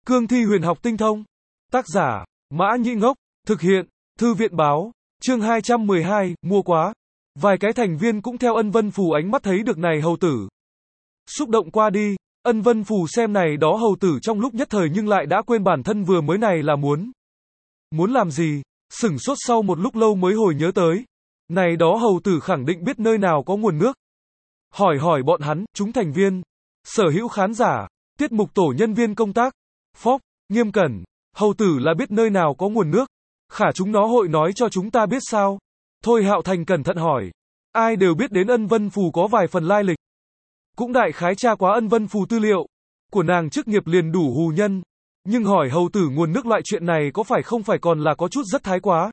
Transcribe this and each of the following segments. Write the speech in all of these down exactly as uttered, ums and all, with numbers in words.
Cương thi huyền học tinh thông. Tác giả, Mã Nhĩ Ngốc. Thực hiện, Thư viện báo. Chương hai trăm mười hai, mua quá. Vài cái thành viên cũng theo Ân Vân Phù ánh mắt thấy được này hầu tử. Xúc động qua đi, Ân Vân Phù xem này đó hầu tử trong lúc nhất thời nhưng lại đã quên bản thân vừa mới này là muốn. Muốn làm gì? Sửng sốt sau một lúc lâu mới hồi nhớ tới. Này đó hầu tử khẳng định biết nơi nào có nguồn nước. Hỏi hỏi bọn hắn, chúng thành viên, sở hữu khán giả, tiết mục tổ nhân viên công tác, Phóc, Nghiêm Cẩn, hầu tử là biết nơi nào có nguồn nước. Khả chúng nó hội nói cho chúng ta biết sao? Thôi Hạo Thành cẩn thận hỏi. Ai đều biết đến Ân Vân Phù có vài phần lai lịch. Cũng đại khái tra quá Ân Vân Phù tư liệu. Của nàng chức nghiệp liền đủ hù nhân. Nhưng hỏi hầu tử nguồn nước loại chuyện này có phải không phải còn là có chút rất thái quá.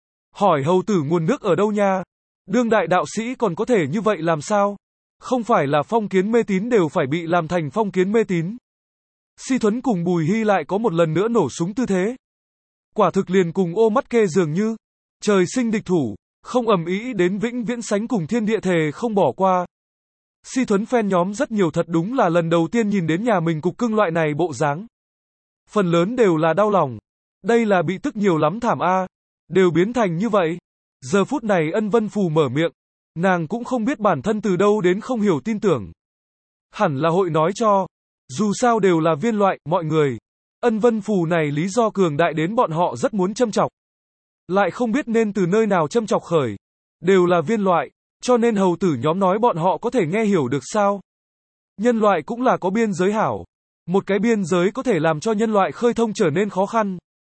Hỏi hầu tử nguồn nước ở đâu nha? Đương đại đạo sĩ còn có thể như vậy làm sao? Không phải là phong kiến mê tín đều phải bị làm thành phong kiến mê tín. Si Thuấn cùng Bùi Hy lại có một lần nữa nổ súng tư thế. Quả thực liền cùng ô mắt kê dường như. Trời sinh địch thủ, không ầm ĩ đến vĩnh viễn sánh cùng thiên địa thề không bỏ qua. Si Thuấn fan nhóm rất nhiều thật đúng là lần đầu tiên nhìn đến nhà mình cục cưng loại này bộ dáng. Phần lớn đều là đau lòng. Đây là bị tức nhiều lắm thảm a, đều biến thành như vậy. Giờ phút này Ân Vân Phù mở miệng, nàng cũng không biết bản thân từ đâu đến không hiểu tin tưởng. Hẳn là hội nói cho, dù sao đều là viên loại, mọi người. Ân Vân Phù này lý do cường đại đến bọn họ rất muốn châm chọc. Lại không biết nên từ nơi nào châm chọc khởi. Đều là viên loại, cho nên hầu tử nhóm nói bọn họ có thể nghe hiểu được sao. Nhân loại cũng là có biên giới hảo. Một cái biên giới có thể làm cho nhân loại khơi thông trở nên khó khăn.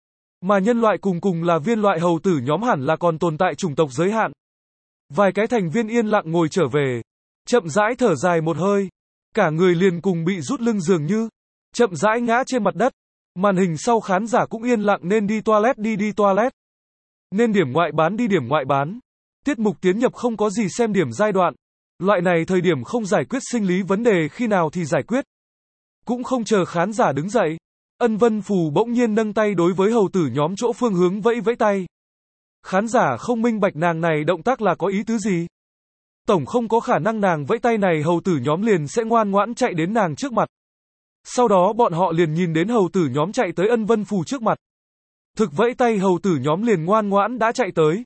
Mà nhân loại cùng cùng là viên loại hầu tử nhóm hẳn là còn tồn tại chủng tộc giới hạn. Vài cái thành viên yên lặng ngồi trở về. Chậm rãi thở dài một hơi. Cả người liền cùng bị rút lưng dường như. Chậm rãi ngã trên mặt đất. Màn hình sau khán giả cũng yên lặng nên đi toilet đi đi toilet. Nên điểm ngoại bán đi điểm ngoại bán. Tiết mục tiến nhập không có gì xem điểm giai đoạn. Loại này thời điểm không giải quyết sinh lý vấn đề khi nào thì giải quyết. Cũng không chờ khán giả đứng dậy. Ân Vân Phù bỗng nhiên nâng tay đối với hầu tử nhóm chỗ phương hướng vẫy vẫy tay. Khán giả không minh bạch nàng này động tác là có ý tứ gì. Tổng không có khả năng nàng vẫy tay này hầu tử nhóm liền sẽ ngoan ngoãn chạy đến nàng trước mặt. Sau đó bọn họ liền nhìn đến hầu tử nhóm chạy tới Ân Vân Phù trước mặt. Thực vẫy tay hầu tử nhóm liền ngoan ngoãn đã chạy tới.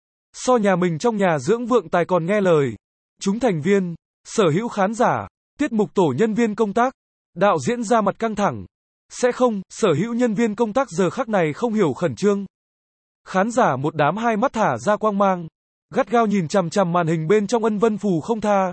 So nhà mình trong nhà dưỡng vượng tài còn nghe lời. Chúng thành viên, sở hữu khán giả, tiết mục tổ nhân viên công tác, đạo diễn ra mặt căng thẳng. Sẽ không, sở hữu nhân viên công tác giờ khắc này không hiểu khẩn trương. Khán giả một đám hai mắt thả ra quang mang. Gắt gao nhìn chằm chằm màn hình bên trong Ân Vân Phù không tha.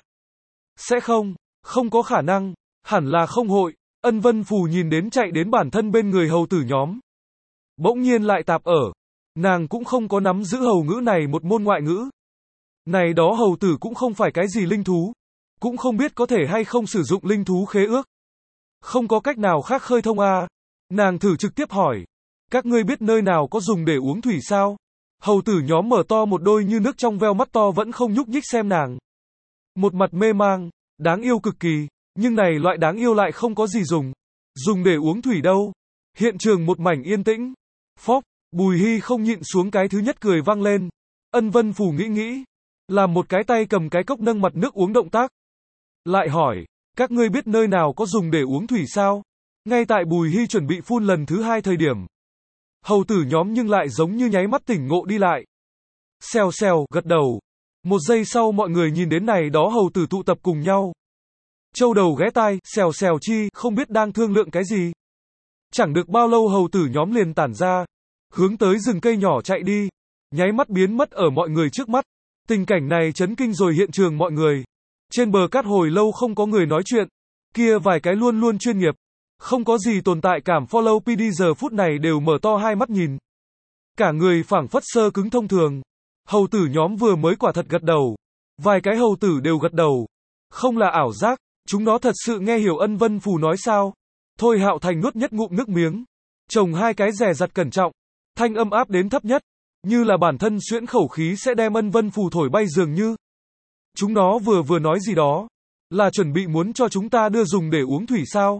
Sẽ không, không có khả năng, hẳn là không hội. Ân Vân Phù nhìn đến chạy đến bản thân bên người hầu tử nhóm. Bỗng nhiên lại tạp ở. Nàng cũng không có nắm giữ hầu ngữ này một môn ngoại ngữ. Này đó hầu tử cũng không phải cái gì linh thú. Cũng không biết có thể hay không sử dụng linh thú khế ước. Không có cách nào khác khơi thông a. Nàng thử trực tiếp hỏi. Các ngươi biết nơi nào có dùng để uống thủy sao? Hầu tử nhóm mở to một đôi như nước trong veo mắt to vẫn không nhúc nhích xem nàng. Một mặt mê mang, đáng yêu cực kỳ, nhưng này loại đáng yêu lại không có gì dùng. Dùng để uống thủy đâu? Hiện trường một mảnh yên tĩnh. Phóc, Bùi Hy không nhịn xuống cái thứ nhất cười vang lên. Ân Vân Phù nghĩ nghĩ. Làm một cái tay cầm cái cốc nâng mặt nước uống động tác. Lại hỏi, các ngươi biết nơi nào có dùng để uống thủy sao? Ngay tại Bùi Hy chuẩn bị phun lần thứ hai thời điểm. Hầu tử nhóm nhưng lại giống như nháy mắt tỉnh ngộ đi lại. Xèo xèo, gật đầu. Một giây sau mọi người nhìn đến này đó hầu tử tụ tập cùng nhau. Châu đầu ghé tai, xèo xèo chi, không biết đang thương lượng cái gì. Chẳng được bao lâu hầu tử nhóm liền tản ra. Hướng tới rừng cây nhỏ chạy đi. Nháy mắt biến mất ở mọi người trước mắt. Tình cảnh này chấn kinh rồi hiện trường mọi người. Trên bờ cát hồi lâu không có người nói chuyện. Kia vài cái luôn luôn chuyên nghiệp. Không có gì tồn tại cảm follow pê đê giờ phút này đều mở to hai mắt nhìn. Cả người phảng phất sơ cứng thông thường. Hầu tử nhóm vừa mới quả thật gật đầu. Vài cái hầu tử đều gật đầu. Không là ảo giác, chúng nó thật sự nghe hiểu Ân Vân Phù nói sao. Thôi Hạo Thành nuốt nhất ngụm nước miếng. Chồng hai cái rẻ rặt cẩn trọng. Thanh âm áp đến thấp nhất. Như là bản thân xuyễn khẩu khí sẽ đem Ân Vân Phù thổi bay dường như. Chúng nó vừa vừa nói gì đó. Là chuẩn bị muốn cho chúng ta đưa dùng để uống thủy sao?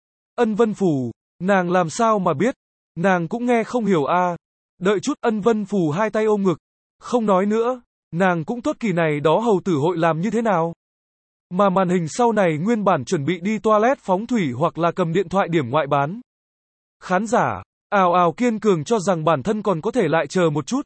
Ân Vân Phù, nàng làm sao mà biết? Nàng cũng nghe không hiểu a. À. Đợi chút Ân Vân Phù hai tay ôm ngực. Không nói nữa. Nàng cũng tốt kỳ này đó hầu tử hội làm như thế nào? Mà màn hình sau này nguyên bản chuẩn bị đi toilet phóng thủy hoặc là cầm điện thoại điểm ngoại bán. Khán giả, ào ào kiên cường cho rằng bản thân còn có thể lại chờ một chút.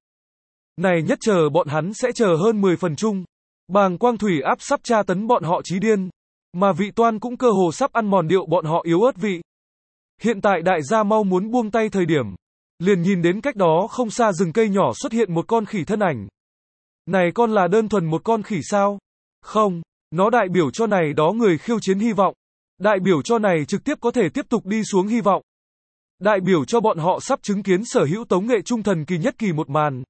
Này nhất chờ bọn hắn sẽ chờ hơn mười phần chung. Bàng quang thủy áp sắp tra tấn bọn họ chí điên. Mà vị toan cũng cơ hồ sắp ăn mòn điệu bọn họ yếu ớt vị. Hiện tại đại gia mau muốn buông tay thời điểm. Liền nhìn đến cách đó không xa rừng cây nhỏ xuất hiện một con khỉ thân ảnh. Này con là đơn thuần một con khỉ sao? Không, nó đại biểu cho này đó người khiêu chiến hy vọng. Đại biểu cho này trực tiếp có thể tiếp tục đi xuống hy vọng. Đại biểu cho bọn họ sắp chứng kiến sở hữu tống nghệ trung thần kỳ nhất kỳ một màn.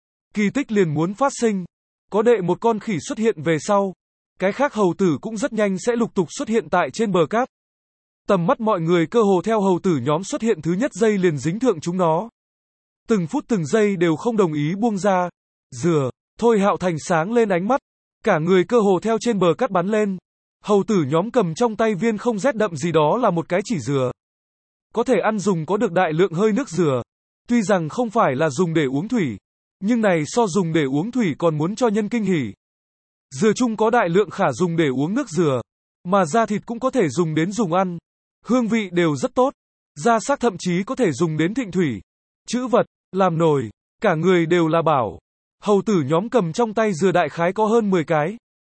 Kỳ tích liền muốn phát sinh. Có đệ một con khỉ xuất hiện về sau. Cái khác hầu tử cũng rất nhanh sẽ lục tục xuất hiện tại trên bờ cát. Tầm mắt mọi người cơ hồ theo hầu tử nhóm xuất hiện thứ nhất giây liền dính thượng chúng nó. Từng phút từng giây đều không đồng ý buông ra. Dừa, Thôi Hạo Thành sáng lên ánh mắt. Cả người cơ hồ theo trên bờ cát bắn lên. Hầu tử nhóm cầm trong tay viên không rét đậm gì đó là một cái chỉ dừa. Có thể ăn dùng có được đại lượng hơi nước dừa. Tuy rằng không phải là dùng để uống thủy. Nhưng này so dùng để uống thủy còn muốn cho nhân kinh hỉ. Dừa chung có đại lượng khả dùng để uống nước dừa. Mà da thịt cũng có thể dùng đến dùng ăn. Hương vị đều rất tốt. Da xác thậm chí có thể dùng đến thịnh thủy. Chữ vật, làm nồi. Cả người đều là bảo. Hầu tử nhóm cầm trong tay dừa đại khái có hơn mười cái.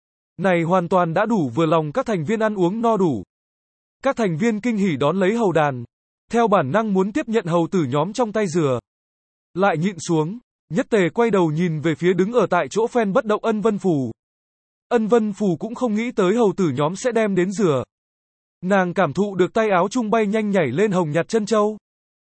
Này hoàn toàn đã đủ vừa lòng các thành viên ăn uống no đủ. Các thành viên kinh hỉ đón lấy hầu đàn. Theo bản năng muốn tiếp nhận hầu tử nhóm trong tay dừa. Lại nhịn xuống. Nhất Tề quay đầu nhìn về phía đứng ở tại chỗ phen bất động Ân Vân Phù. Ân Vân Phù cũng không nghĩ tới hầu tử nhóm sẽ đem đến dừa. Nàng cảm thụ được tay áo trung bay nhanh nhảy lên hồng nhạt chân châu.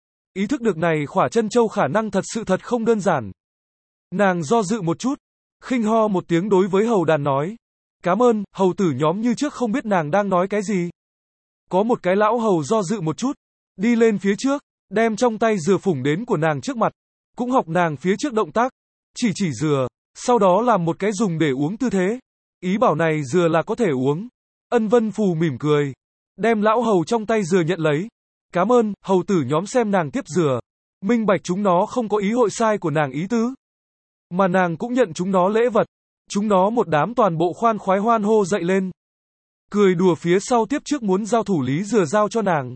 Ý thức được này khỏa chân châu khả năng thật sự thật không đơn giản. Nàng do dự một chút. Khinh ho một tiếng đối với hầu đàn nói. Cảm ơn, hầu tử nhóm như trước không biết nàng đang nói cái gì. Có một cái lão hầu do dự một chút. Đi lên phía trước. Đem trong tay dừa phủng đến của nàng trước mặt. Cũng học nàng phía trước động tác. Chỉ chỉ dừa. Sau đó làm một cái dùng để uống tư thế. Ý bảo này dừa là có thể uống. Ân Vân Phù mỉm cười. Đem lão hầu trong tay dừa nhận lấy. Cảm ơn, hầu tử nhóm xem nàng tiếp dừa. Minh bạch chúng nó không có ý hội sai của nàng ý tứ. Mà nàng cũng nhận chúng nó lễ vật. Chúng nó một đám toàn bộ khoan khoái hoan hô dậy lên. Cười đùa phía sau tiếp trước muốn giao thủ lý dừa giao cho nàng.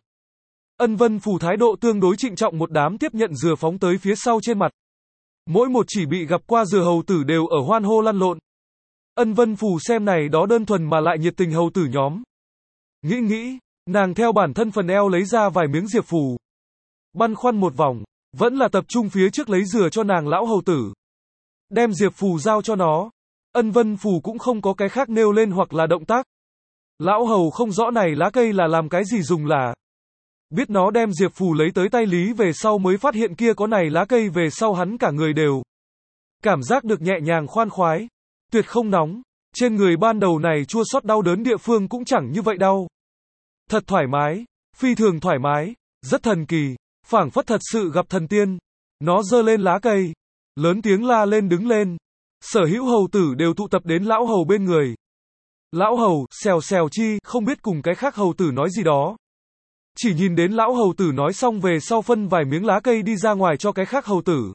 Ân Vân Phù thái độ tương đối trịnh trọng một đám tiếp nhận dừa phóng tới phía sau trên mặt. Mỗi một chỉ bị gặp qua dừa hầu tử đều ở hoan hô lăn lộn. Ân Vân Phù xem này đó đơn thuần mà lại nhiệt tình hầu tử nhóm. Nghĩ nghĩ, nàng theo bản thân phần eo lấy ra vài miếng diệp phù. Băn khoăn một vòng, vẫn là tập trung phía trước lấy dừa cho nàng lão hầu tử. Đem diệp phù giao cho nó. Ân Vân Phù cũng không có cái khác nêu lên hoặc là động tác. Lão hầu không rõ này lá cây là làm cái gì dùng là. Biết nó đem diệp phù lấy tới tay lý về sau mới phát hiện kia có này lá cây về sau hắn cả người đều. Cảm giác được nhẹ nhàng khoan khoái. Tuyệt không nóng. Trên người ban đầu này chua xót đau đớn địa phương cũng chẳng như vậy đau. Thật thoải mái. Phi thường thoải mái. Rất thần kỳ. Phảng phất thật sự gặp thần tiên. Nó giơ lên lá cây. Lớn tiếng la lên đứng lên. Sở hữu hầu tử đều tụ tập đến lão hầu bên người. Lão hầu, xèo xèo chi, không biết cùng cái khác hầu tử nói gì đó. Chỉ nhìn đến lão hầu tử nói xong về sau phân vài miếng lá cây đi ra ngoài cho cái khác hầu tử.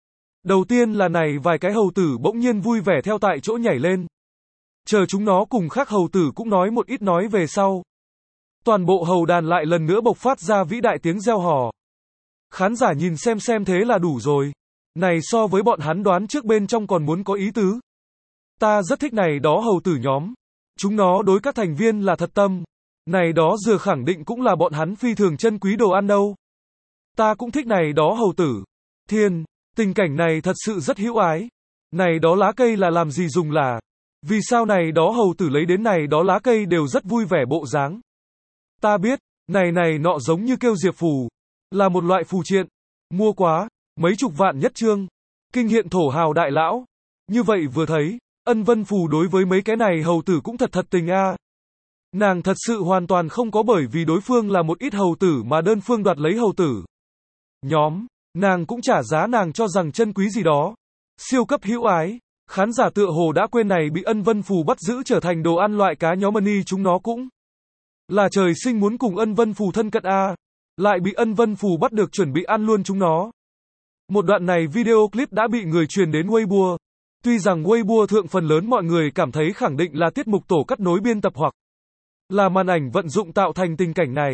Đầu tiên là này vài cái hầu tử bỗng nhiên vui vẻ theo tại chỗ nhảy lên. Chờ chúng nó cùng khác hầu tử cũng nói một ít nói về sau. Toàn bộ hầu đàn lại lần nữa bộc phát ra vĩ đại tiếng reo hò. Khán giả nhìn xem xem thế là đủ rồi. Này so với bọn hắn đoán trước bên trong còn muốn có ý tứ. Ta rất thích này đó hầu tử nhóm. Chúng nó đối các thành viên là thật tâm. Này đó dừa khẳng định cũng là bọn hắn phi thường chân quý đồ ăn đâu. Ta cũng thích này đó hầu tử. Thiên, tình cảnh này thật sự rất hữu ái. Này đó lá cây là làm gì dùng là. Vì sao này đó hầu tử lấy đến này đó lá cây đều rất vui vẻ bộ dáng. Ta biết, này này nọ giống như kêu diệp phù. Là một loại phù triện. Mua quá, mấy chục vạn nhất trương. Kinh hiện thổ hào đại lão. Như vậy vừa thấy, Ân Vân Phù đối với mấy cái này hầu tử cũng thật thật tình a. À. Nàng thật sự hoàn toàn không có bởi vì đối phương là một ít hầu tử mà đơn phương đoạt lấy hầu tử. Nhóm, nàng cũng trả giá nàng cho rằng chân quý gì đó. Siêu cấp hữu ái. Khán giả tựa hồ đã quên này bị Ân Vân Phù bắt giữ trở thành đồ ăn loại cá nhóm mani chúng nó cũng. Là trời sinh muốn cùng Ân Vân Phù thân cận a. À. Lại bị Ân Vân Phù bắt được chuẩn bị ăn luôn chúng nó. Một đoạn này video clip đã bị người truyền đến Weibo. Tuy rằng Weibo thượng phần lớn mọi người cảm thấy khẳng định là tiết mục tổ cắt nối biên tập hoặc là màn ảnh vận dụng tạo thành tình cảnh này.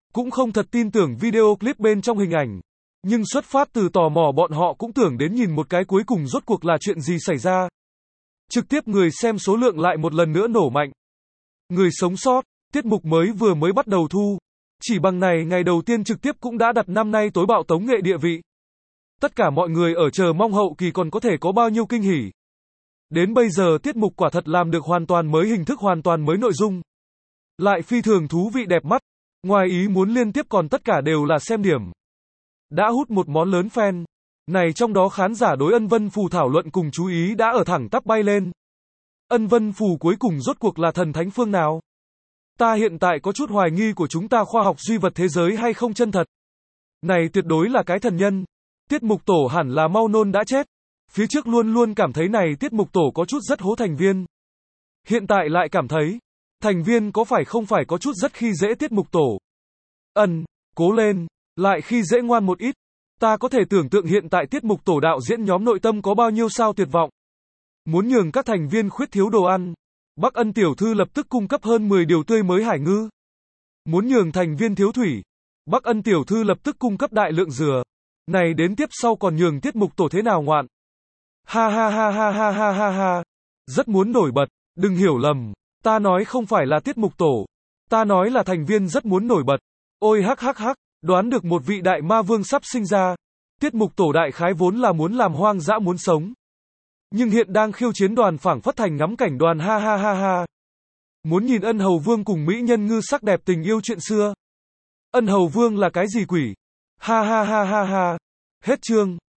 cũng không thật tin tưởng video clip bên trong hình ảnh. Nhưng xuất phát từ tò mò bọn họ cũng tưởng đến nhìn một cái cuối cùng rốt cuộc là chuyện gì xảy ra. Trực tiếp người xem số lượng lại một lần nữa nổ mạnh. Người sống sót, tiết mục mới vừa mới bắt đầu thu. Chỉ bằng này ngày đầu tiên trực tiếp cũng đã đặt năm nay tối bạo tống nghệ địa vị. Tất cả mọi người ở chờ mong hậu kỳ còn có thể có bao nhiêu kinh hỉ. Đến bây giờ tiết mục quả thật làm được hoàn toàn mới hình thức, hoàn toàn mới nội dung. Lại phi thường thú vị đẹp mắt. Ngoài ý muốn liên tiếp còn tất cả đều là xem điểm. Đã hút một món lớn fan. Này trong đó khán giả đối Ân Vân Phù thảo luận cùng chú ý đã ở thẳng tắp bay lên. Ân Vân Phù cuối cùng rốt cuộc là thần thánh phương nào? Ta hiện tại có chút hoài nghi của chúng ta khoa học duy vật thế giới hay không chân thật. Này tuyệt đối là cái thần nhân. Tiết mục tổ hẳn là mau nôn đã chết. Phía trước luôn luôn cảm thấy này tiết mục tổ có chút rất hố thành viên. Hiện tại lại cảm thấy, thành viên có phải không phải có chút rất khi dễ tiết mục tổ. Ân, cố lên, lại khi dễ ngoan một ít. Ta có thể tưởng tượng hiện tại tiết mục tổ đạo diễn nhóm nội tâm có bao nhiêu sao tuyệt vọng. Muốn nhường các thành viên khuyết thiếu đồ ăn. Bắc Ân tiểu thư lập tức cung cấp hơn mười điều tươi mới hải ngư. Muốn nhường thành viên thiếu thủy. Bắc Ân tiểu thư lập tức cung cấp đại lượng dừa. Này đến tiếp sau còn nhường tiết mục tổ thế nào ngoạn. Ha ha ha ha ha ha ha ha. Rất muốn nổi bật, đừng hiểu lầm. Ta nói không phải là tiết mục tổ. Ta nói là thành viên rất muốn nổi bật. Ôi hắc hắc hắc, đoán được một vị đại ma vương sắp sinh ra. Tiết mục tổ đại khái vốn là muốn làm hoang dã muốn sống. Nhưng hiện đang khiêu chiến đoàn phảng phất thành ngắm cảnh đoàn ha ha ha ha. Muốn nhìn Ân Hầu Vương cùng mỹ nhân ngư sắc đẹp tình yêu chuyện xưa. Ân Hầu Vương là cái gì quỷ? Ha ha ha ha ha. Hết chương.